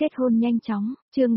Kết hôn nhanh chóng, chương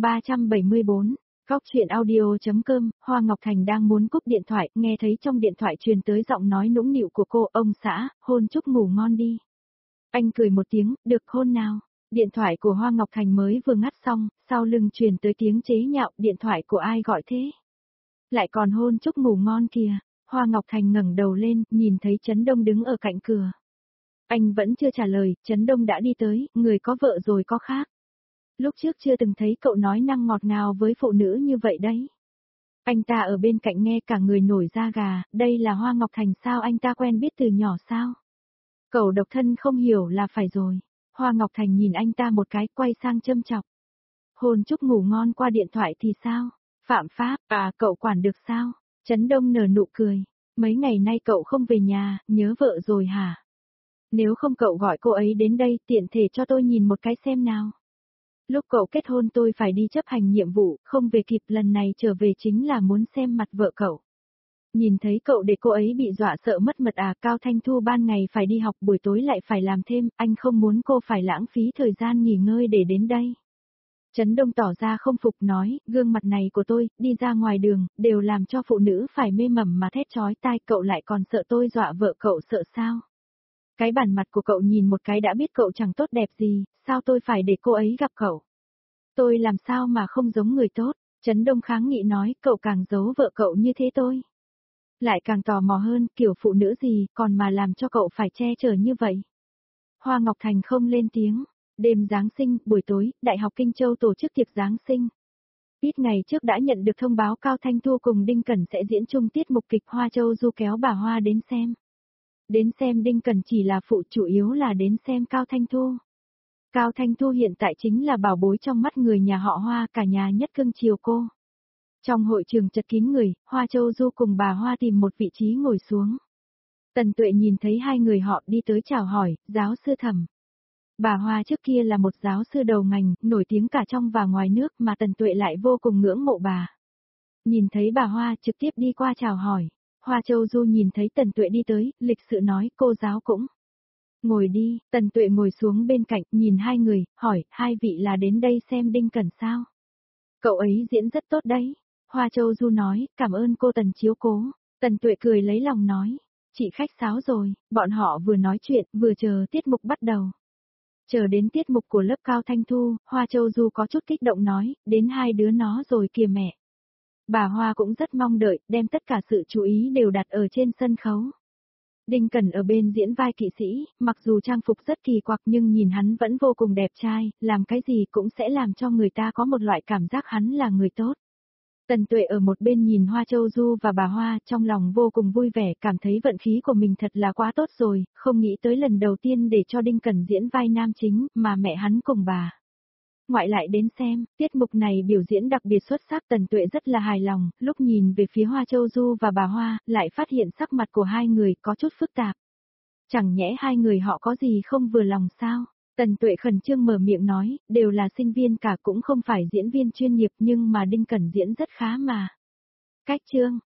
374, góc chuyện audio.com, Hoa Ngọc Thành đang muốn cúp điện thoại, nghe thấy trong điện thoại truyền tới giọng nói nũng nịu của cô, ông xã, hôn chúc ngủ ngon đi. Anh cười một tiếng, được hôn nào. Điện thoại của Hoa Ngọc Thành mới vừa ngắt xong, sau lưng truyền tới tiếng chế nhạo, điện thoại của ai gọi thế? Lại còn hôn chúc ngủ ngon kìa. Hoa Ngọc Thành ngẩng đầu lên, nhìn thấy Trấn Đông đứng ở cạnh cửa. Anh vẫn chưa trả lời, Trấn Đông đã đi tới, người có vợ rồi có khác. Lúc trước chưa từng thấy cậu nói năng ngọt ngào với phụ nữ như vậy đấy. Anh ta ở bên cạnh nghe cả người nổi da gà, đây là Hoa Ngọc Thành sao, anh ta quen biết từ nhỏ sao? Cậu độc thân không hiểu là phải rồi. Hoa Ngọc Thành nhìn anh ta một cái, quay sang châm chọc. Hôn chúc ngủ ngon qua điện thoại thì sao? Phạm pháp, cậu quản được sao? Trấn Đông nở nụ cười. Mấy ngày nay cậu không về nhà, nhớ vợ rồi hả? Nếu không cậu gọi cô ấy đến đây, tiện thể cho tôi nhìn một cái xem nào. Lúc cậu kết hôn tôi phải đi chấp hành nhiệm vụ, không về kịp, lần này trở về chính là muốn xem mặt vợ cậu. Nhìn thấy cậu để cô ấy bị dọa sợ mất mật Cao Thanh Thu ban ngày phải đi học, buổi tối lại phải làm thêm, anh không muốn cô phải lãng phí thời gian nghỉ ngơi để đến đây. Trấn Đông tỏ ra không phục nói, gương mặt này của tôi, đi ra ngoài đường, đều làm cho phụ nữ phải mê mẩn mà thét chói tai, cậu lại còn sợ tôi dọa vợ cậu sợ sao? Cái bản mặt của cậu nhìn một cái đã biết cậu chẳng tốt đẹp gì, sao tôi phải để cô ấy gặp cậu? Tôi làm sao mà không giống người tốt? Trấn Đông kháng nghị nói, cậu càng giấu vợ cậu như thế tôi lại càng tò mò hơn, kiểu phụ nữ gì, còn mà làm cho cậu phải che chở như vậy. Hoa Ngọc Thành không lên tiếng. Đêm Giáng sinh, buổi tối, Đại học Kinh Châu tổ chức tiệc Giáng sinh. Ít ngày trước đã nhận được thông báo Cao Thanh Thu cùng Đinh Cẩn sẽ diễn chung tiết mục kịch, Hoa Châu Du kéo bà Hoa đến xem. Đến xem Đinh Cẩn chỉ là phụ, chủ yếu là đến xem Cao Thanh Thu. Cao Thanh Thu hiện tại chính là bảo bối trong mắt người nhà họ Hoa, cả nhà nhất cưng chiều cô. Trong hội trường chật kín người, Hoa Châu Du cùng bà Hoa tìm một vị trí ngồi xuống. Tần Tuệ nhìn thấy hai người họ đi tới chào hỏi, giáo sư Thẩm. Bà Hoa trước kia là một giáo sư đầu ngành, nổi tiếng cả trong và ngoài nước mà Tần Tuệ lại vô cùng ngưỡng mộ bà. Nhìn thấy bà Hoa trực tiếp đi qua chào hỏi. Hoa Châu Du nhìn thấy Tần Tuệ đi tới, lịch sự nói, cô giáo cũng ngồi đi. Tần Tuệ ngồi xuống bên cạnh, nhìn hai người, hỏi, hai vị là đến đây xem Đinh Cẩn sao? Cậu ấy diễn rất tốt đấy. Hoa Châu Du nói, cảm ơn cô Tần chiếu cố. Tần Tuệ cười lấy lòng nói, chị khách sáo rồi. Bọn họ vừa nói chuyện, vừa chờ tiết mục bắt đầu. Chờ đến tiết mục của lớp Cao Thanh Thu, Hoa Châu Du có chút kích động nói, đến hai đứa nó rồi kìa mẹ. Bà Hoa cũng rất mong đợi, đem tất cả sự chú ý đều đặt ở trên sân khấu. Đinh Cẩn ở bên diễn vai kỵ sĩ, mặc dù trang phục rất kỳ quặc nhưng nhìn hắn vẫn vô cùng đẹp trai, làm cái gì cũng sẽ làm cho người ta có một loại cảm giác hắn là người tốt. Tần Tuệ ở một bên nhìn Hoa Châu Du và bà Hoa, trong lòng vô cùng vui vẻ, cảm thấy vận khí của mình thật là quá tốt rồi, không nghĩ tới lần đầu tiên để cho Đinh Cẩn diễn vai nam chính, mà mẹ hắn cùng bà ngoại lại đến xem. Tiết mục này biểu diễn đặc biệt xuất sắc, Tần Tuệ rất là hài lòng, lúc nhìn về phía Hoa Châu Du và bà Hoa, lại phát hiện sắc mặt của hai người có chút phức tạp. Chẳng nhẽ hai người họ có gì không vừa lòng sao? Tần Tuệ khẩn trương mở miệng nói, đều là sinh viên cả, cũng không phải diễn viên chuyên nghiệp, nhưng mà Đinh Cẩn diễn rất khá mà. Cách chương,